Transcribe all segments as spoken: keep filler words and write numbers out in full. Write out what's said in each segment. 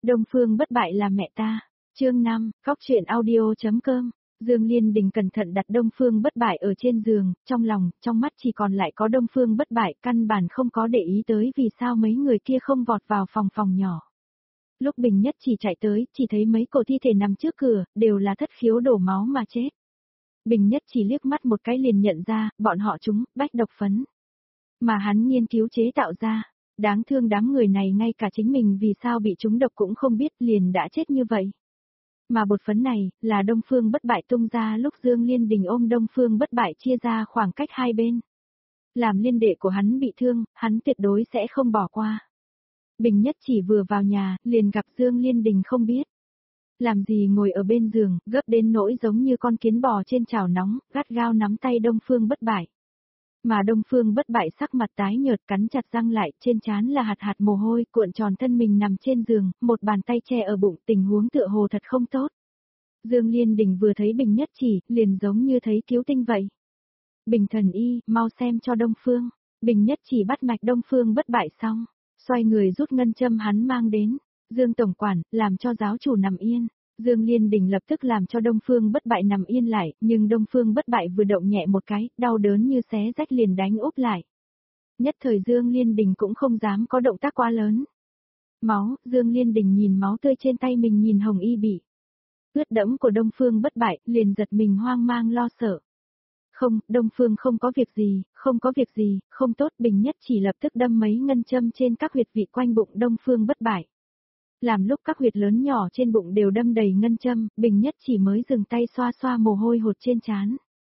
Đông Phương bất bại là mẹ ta. Chương năm, Cóc truyện audio.com. Dương Liên Đình cẩn thận đặt Đông Phương bất bại ở trên giường, trong lòng, trong mắt chỉ còn lại có Đông Phương bất bại, căn bản không có để ý tới vì sao mấy người kia không vọt vào phòng phòng nhỏ. Lúc Bình Nhất chỉ chạy tới, chỉ thấy mấy cổ thi thể nằm trước cửa, đều là thất khiếu đổ máu mà chết. Bình Nhất chỉ liếc mắt một cái liền nhận ra, bọn họ chúng, bách độc phấn. Mà hắn nghiên cứu chế tạo ra, đáng thương đám người này ngay cả chính mình vì sao bị chúng độc cũng không biết liền đã chết như vậy. Mà bột phấn này, là Đông Phương bất bại tung ra lúc Dương Liên Đình ôm Đông Phương bất bại chia ra khoảng cách hai bên. Làm liên đệ của hắn bị thương, hắn tuyệt đối sẽ không bỏ qua. Bình Nhất chỉ vừa vào nhà, liền gặp Dương Liên Đình không biết. Làm gì ngồi ở bên giường, gấp đến nỗi giống như con kiến bò trên chảo nóng, gắt gao nắm tay Đông Phương bất bại. Mà Đông Phương bất bại sắc mặt tái nhợt cắn chặt răng lại, trên trán là hạt hạt mồ hôi, cuộn tròn thân mình nằm trên giường, một bàn tay che ở bụng, tình huống tựa hồ thật không tốt. Dương Liên Đình vừa thấy Bình Nhất chỉ, liền giống như thấy cứu tinh vậy. Bình thần y, mau xem cho Đông Phương. Bình Nhất chỉ bắt mạch Đông Phương bất bại xong, xoay người rút ngân châm hắn mang đến. Dương tổng quản, làm cho giáo chủ nằm yên. Dương Liên Đình lập tức làm cho Đông Phương bất bại nằm yên lại, nhưng Đông Phương bất bại vừa động nhẹ một cái, đau đớn như xé rách liền đánh úp lại. Nhất thời Dương Liên Đình cũng không dám có động tác quá lớn. Máu, Dương Liên Đình nhìn máu tươi trên tay mình nhìn hồng y bị ướt đẫm của Đông Phương bất bại, liền giật mình hoang mang lo sợ. Không, Đông Phương không có việc gì, không có việc gì, không tốt. Bình Nhất chỉ lập tức đâm mấy ngân châm trên các huyệt vị quanh bụng Đông Phương bất bại. Làm lúc các huyệt lớn nhỏ trên bụng đều đâm đầy ngân châm, Bình Nhất chỉ mới dừng tay xoa xoa mồ hôi hột trên trán.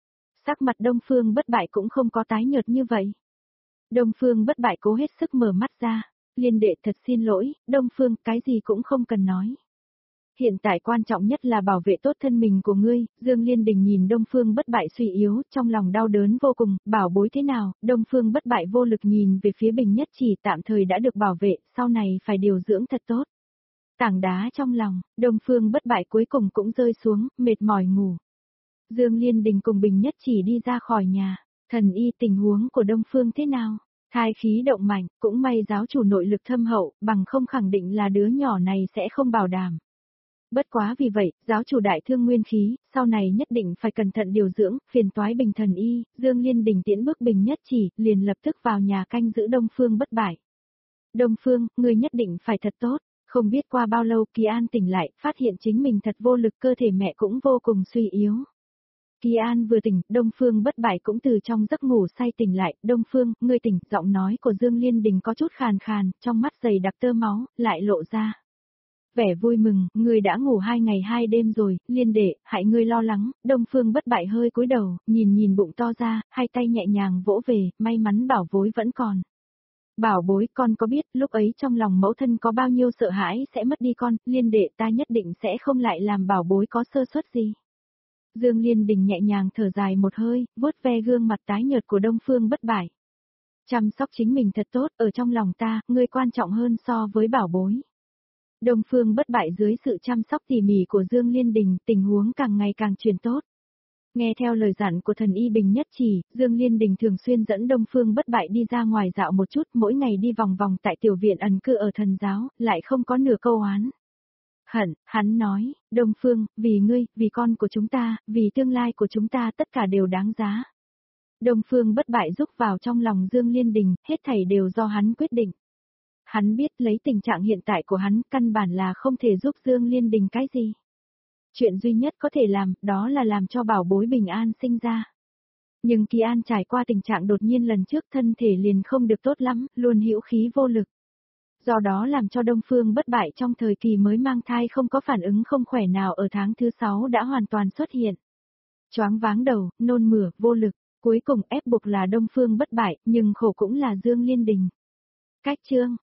Sắc mặt Đông Phương bất bại cũng không có tái nhợt như vậy. Đông Phương bất bại cố hết sức mở mắt ra. Liên đệ thật xin lỗi, Đông Phương, cái gì cũng không cần nói. Hiện tại quan trọng nhất là bảo vệ tốt thân mình của ngươi. Dương Liên Đình nhìn Đông Phương bất bại suy yếu, trong lòng đau đớn vô cùng, bảo bối thế nào. Đông Phương bất bại vô lực nhìn về phía Bình Nhất chỉ, tạm thời đã được bảo vệ, sau này phải điều dưỡng thật tốt. Tảng đá trong lòng, Đông Phương bất bại cuối cùng cũng rơi xuống, mệt mỏi ngủ. Dương Liên Đình cùng Bình Nhất chỉ đi ra khỏi nhà. Thần y, tình huống của Đông Phương thế nào? Thai khí động mạnh, cũng may giáo chủ nội lực thâm hậu, bằng không khẳng định là đứa nhỏ này sẽ không bảo đảm. Bất quá vì vậy, giáo chủ đại thương nguyên khí, sau này nhất định phải cẩn thận điều dưỡng, phiền toái Bình thần y. Dương Liên Đình tiễn bước Bình Nhất chỉ, liền lập tức vào nhà canh giữ Đông Phương bất bại. Đông Phương, ngươi nhất định phải thật tốt. Không biết qua bao lâu Kỳ An tỉnh lại, phát hiện chính mình thật vô lực, cơ thể mẹ cũng vô cùng suy yếu. Kỳ An vừa tỉnh, Đông Phương bất bại cũng từ trong giấc ngủ say tỉnh lại. Đông Phương, ngươi tỉnh. Giọng nói của Dương Liên Đình có chút khàn khàn, trong mắt dày đặc tơ máu, lại lộ ra vẻ vui mừng. Ngươi đã ngủ hai ngày hai đêm rồi, Liên đệ, hại ngươi lo lắng. Đông Phương bất bại hơi cúi đầu, nhìn nhìn bụng to ra, hai tay nhẹ nhàng vỗ về, may mắn bảo bối vẫn còn. Bảo bối, con có biết lúc ấy trong lòng mẫu thân có bao nhiêu sợ hãi sẽ mất đi con. Liên đệ, ta nhất định sẽ không lại làm bảo bối có sơ suất gì. Dương Liên Đình nhẹ nhàng thở dài một hơi, vuốt ve gương mặt tái nhợt của Đông Phương bất bại. Chăm sóc chính mình thật tốt, ở trong lòng ta, ngươi quan trọng hơn so với bảo bối. Đông Phương bất bại dưới sự chăm sóc tỉ mỉ của Dương Liên Đình, tình huống càng ngày càng chuyển tốt. Nghe theo lời dặn của thần y Bình Nhất chỉ, Dương Liên Đình thường xuyên dẫn Đông Phương bất bại đi ra ngoài dạo một chút, mỗi ngày đi vòng vòng tại tiểu viện ẩn cư ở thần giáo, lại không có nửa câu oán hận. Hắn nói, Đông Phương, vì ngươi, vì con của chúng ta, vì tương lai của chúng ta, tất cả đều đáng giá. Đông Phương bất bại rúc vào trong lòng Dương Liên Đình, hết thảy đều do hắn quyết định. Hắn biết lấy tình trạng hiện tại của hắn, căn bản là không thể giúp Dương Liên Đình cái gì. Chuyện duy nhất có thể làm, đó là làm cho bảo bối bình an sinh ra. Nhưng Kỳ An trải qua tình trạng đột nhiên lần trước, thân thể liền không được tốt lắm, luôn hữu khí vô lực. Do đó làm cho Đông Phương bất bại trong thời kỳ mới mang thai không có phản ứng không khỏe nào, ở tháng thứ sáu đã hoàn toàn xuất hiện. Choáng váng đầu, nôn mửa, vô lực, cuối cùng ép buộc là Đông Phương bất bại, nhưng khổ cũng là Dương Liên Đình. Cách chương